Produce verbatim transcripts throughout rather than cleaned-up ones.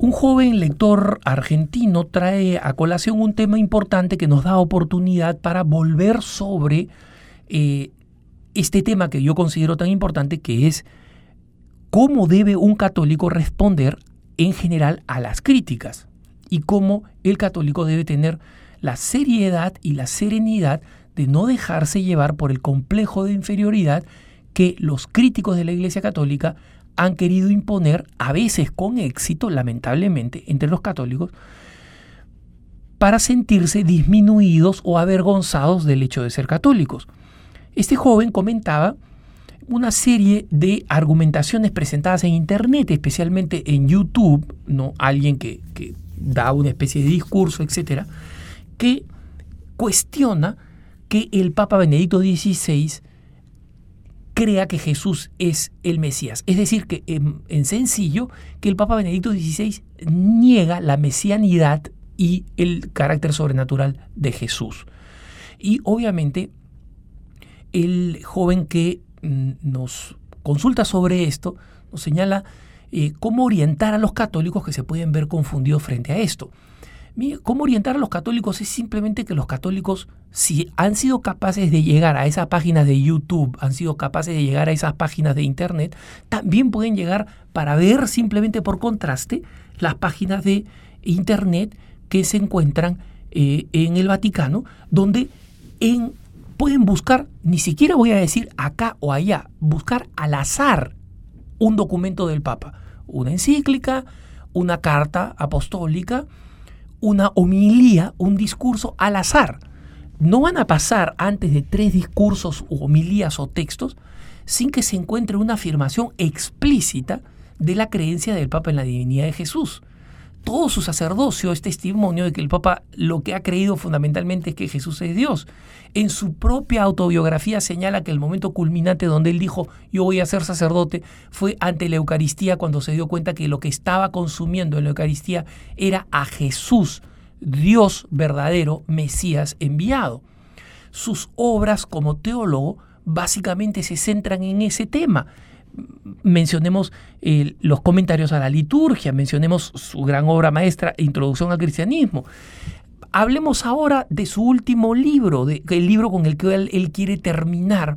un joven lector argentino trae a colación un tema importante que nos da oportunidad para volver sobre eh, este tema que yo considero tan importante, que es cómo debe un católico responder en general a las críticas y cómo el católico debe tener la seriedad y la serenidad de no dejarse llevar por el complejo de inferioridad que los críticos de la Iglesia Católica han querido imponer, a veces con éxito, lamentablemente, entre los católicos, para sentirse disminuidos o avergonzados del hecho de ser católicos. Este joven comentaba una serie de argumentaciones presentadas en Internet, especialmente en YouTube, ¿no? Alguien que, que da una especie de discurso, etcétera, que cuestiona que el Papa Benedicto dieciséis crea que Jesús es el Mesías. Es decir, que en, en sencillo, que el Papa Benedicto dieciséis niega la mesianidad y el carácter sobrenatural de Jesús. Y obviamente el joven que mm, nos consulta sobre esto nos señala eh, cómo orientar a los católicos que se pueden ver confundidos frente a esto. Cómo orientar a los católicos es simplemente que los católicos, si han sido capaces de llegar a esas páginas de YouTube, han sido capaces de llegar a esas páginas de Internet, también pueden llegar para ver simplemente por contraste las páginas de Internet que se encuentran eh, en el Vaticano, donde en, pueden buscar, ni siquiera voy a decir acá o allá, buscar al azar un documento del Papa, una encíclica, una carta apostólica, una homilía, un discurso al azar. No van a pasar antes de tres discursos o homilías o textos sin que se encuentre una afirmación explícita de la creencia del Papa en la divinidad de Jesús. Todo su sacerdocio es testimonio de que el Papa lo que ha creído fundamentalmente es que Jesús es Dios. En su propia autobiografía señala que el momento culminante donde él dijo yo voy a ser sacerdote fue ante la Eucaristía, cuando se dio cuenta que lo que estaba consumiendo en la Eucaristía era a Jesús, Dios verdadero, Mesías enviado. Sus obras como teólogo básicamente se centran en ese tema. Mencionemos eh, los comentarios a la liturgia, mencionemos su gran obra maestra, Introducción al Cristianismo. Hablemos ahora de su último libro, de, el libro con el que él, él quiere terminar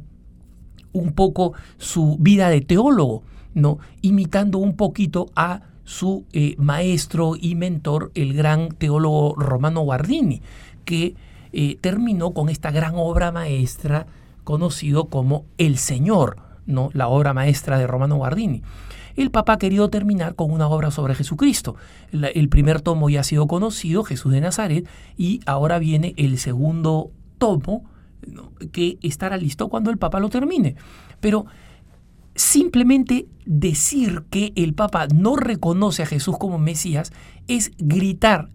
un poco su vida de teólogo, ¿no? Imitando un poquito a su eh, maestro y mentor, el gran teólogo Romano Guardini, que eh, terminó con esta gran obra maestra conocido como El Señor, ¿no? La obra maestra de Romano Guardini. El Papa ha querido terminar con una obra sobre Jesucristo. La, el primer tomo ya ha sido conocido, Jesús de Nazaret, y ahora viene el segundo tomo, ¿no? Que estará listo cuando el Papa lo termine. Pero simplemente decir que el Papa no reconoce a Jesús como Mesías es gritar,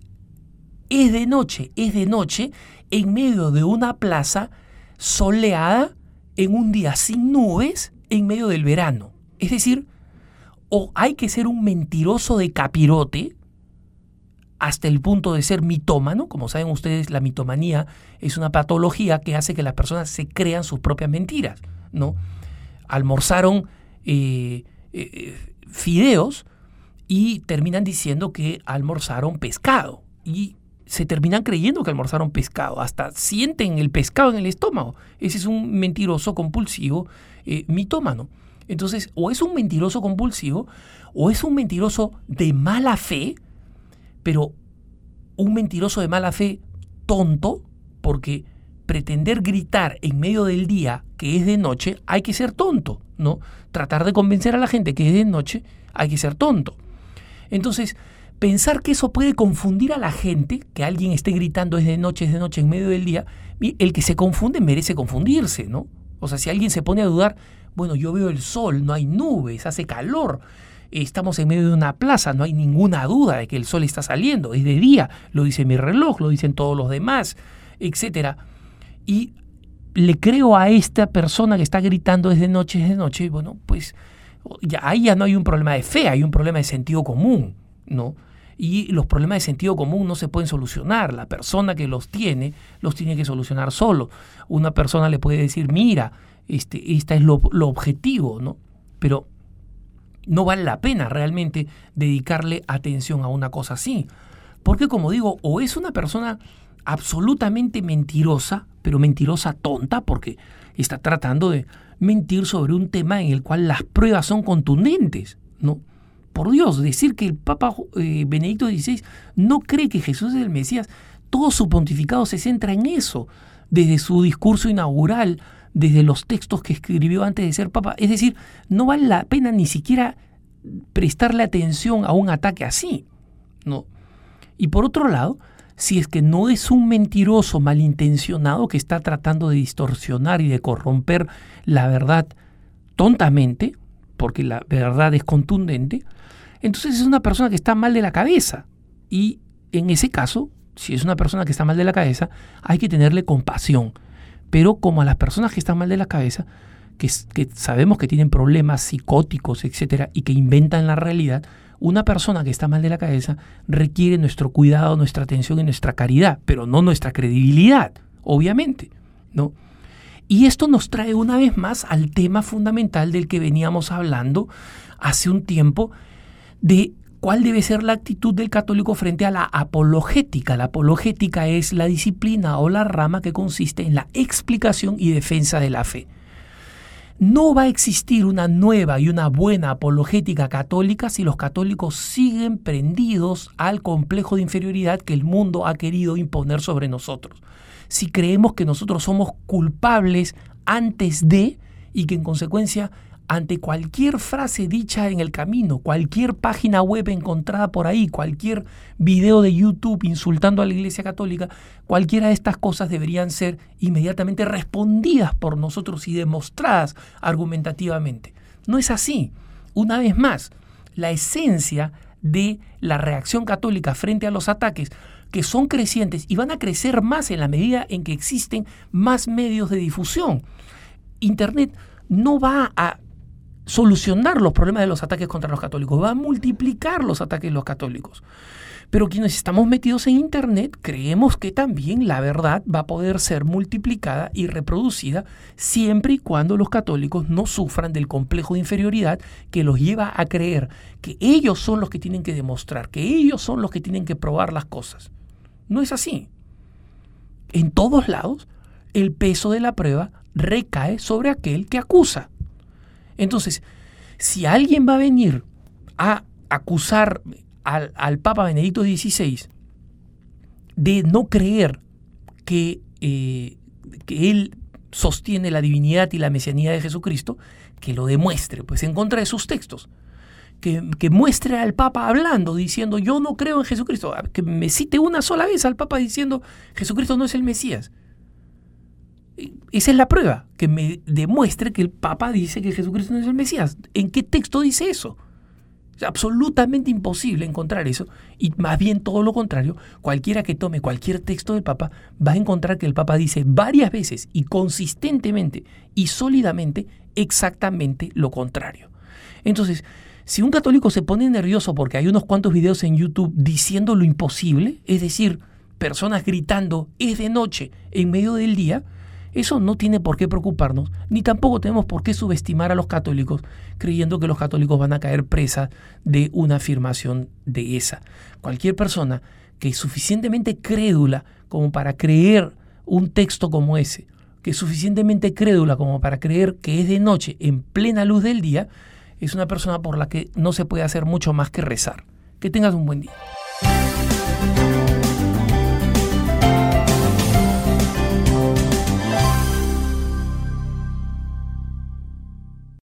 es de noche, es de noche, en medio de una plaza soleada, en un día sin nubes, en medio del verano. Es decir, o hay que ser un mentiroso de capirote hasta el punto de ser mitómano. Como saben ustedes, la mitomanía es una patología que hace que las personas se crean sus propias mentiras, ¿no? Almorzaron eh, eh, fideos y terminan diciendo que almorzaron pescado y se terminan creyendo que almorzaron pescado, hasta sienten el pescado en el estómago. Ese es un mentiroso compulsivo eh, mitómano. Entonces, o es un mentiroso compulsivo, o es un mentiroso de mala fe, pero un mentiroso de mala fe tonto, porque pretender gritar en medio del día que es de noche, hay que ser tonto, ¿no? Tratar de convencer a la gente que es de noche, hay que ser tonto. Entonces, pensar que eso puede confundir a la gente, que alguien esté gritando es de noche, es de noche en medio del día, el que se confunde merece confundirse, ¿no? O sea, si alguien se pone a dudar, bueno, yo veo el sol, no hay nubes, hace calor, estamos en medio de una plaza, no hay ninguna duda de que el sol está saliendo, es de día, lo dice mi reloj, lo dicen todos los demás, etcétera. Y le creo a esta persona que está gritando es de noche, es de noche, y bueno, pues ya, ahí ya no hay un problema de fe, hay un problema de sentido común, ¿no? Y los problemas de sentido común no se pueden solucionar. La persona que los tiene, los tiene que solucionar solo. Una persona le puede decir, mira, este, esta es lo, lo objetivo, ¿no? Pero no vale la pena realmente dedicarle atención a una cosa así. Porque, como digo, o es una persona absolutamente mentirosa, pero mentirosa tonta, porque está tratando de mentir sobre un tema en el cual las pruebas son contundentes, ¿no? Por Dios, decir que el Papa eh, Benedicto dieciséis no cree que Jesús es el Mesías, todo su pontificado se centra en eso, desde su discurso inaugural, desde los textos que escribió antes de ser Papa. Es decir, no vale la pena ni siquiera prestarle atención a un ataque así, ¿no? Y por otro lado, si es que no es un mentiroso malintencionado que está tratando de distorsionar y de corromper la verdad tontamente, porque la verdad es contundente, entonces es una persona que está mal de la cabeza. Y en ese caso, si es una persona que está mal de la cabeza, hay que tenerle compasión. Pero como a las personas que están mal de la cabeza, que, que sabemos que tienen problemas psicóticos, etcétera, y que inventan la realidad, una persona que está mal de la cabeza requiere nuestro cuidado, nuestra atención y nuestra caridad, pero no nuestra credibilidad, obviamente, ¿no? Y esto nos trae una vez más al tema fundamental del que veníamos hablando hace un tiempo, de cuál debe ser la actitud del católico frente a la apologética. La apologética es la disciplina o la rama que consiste en la explicación y defensa de la fe. No va a existir una nueva y una buena apologética católica si los católicos siguen prendidos al complejo de inferioridad que el mundo ha querido imponer sobre nosotros. Si creemos que nosotros somos culpables antes de, y que en consecuencia, ante cualquier frase dicha en el camino, cualquier página web encontrada por ahí, cualquier video de YouTube insultando a la Iglesia Católica, cualquiera de estas cosas deberían ser inmediatamente respondidas por nosotros y demostradas argumentativamente. No es así. Una vez más, la esencia de la reacción católica frente a los ataques, que son crecientes y van a crecer más en la medida en que existen más medios de difusión. Internet no va a solucionar los problemas de los ataques contra los católicos, va a multiplicar los ataques de los católicos. Pero quienes estamos metidos en Internet creemos que también la verdad va a poder ser multiplicada y reproducida siempre y cuando los católicos no sufran del complejo de inferioridad que los lleva a creer que ellos son los que tienen que demostrar, que ellos son los que tienen que probar las cosas. No es así. En todos lados, el peso de la prueba recae sobre aquel que acusa. Entonces, si alguien va a venir a acusar al, al Papa Benedicto dieciséis de no creer que, eh, que él sostiene la divinidad y la mesianía de Jesucristo, que lo demuestre, pues en contra de sus textos. Que, que muestre al Papa hablando, diciendo yo no creo en Jesucristo. Que me cite una sola vez al Papa diciendo Jesucristo no es el Mesías. Esa es la prueba, que me demuestre que el Papa dice que Jesucristo no es el Mesías. ¿En qué texto dice eso? Es absolutamente imposible encontrar eso, y más bien todo lo contrario. Cualquiera que tome cualquier texto del Papa va a encontrar que el Papa dice varias veces y consistentemente y sólidamente exactamente lo contrario. Entonces, si un católico se pone nervioso porque hay unos cuantos videos en YouTube diciendo lo imposible, es decir, personas gritando es de noche en medio del día, eso no tiene por qué preocuparnos, ni tampoco tenemos por qué subestimar a los católicos creyendo que los católicos van a caer presa de una afirmación de esa. Cualquier persona que es suficientemente crédula como para creer un texto como ese, que es suficientemente crédula como para creer que es de noche en plena luz del día, es una persona por la que no se puede hacer mucho más que rezar. Que tengas un buen día.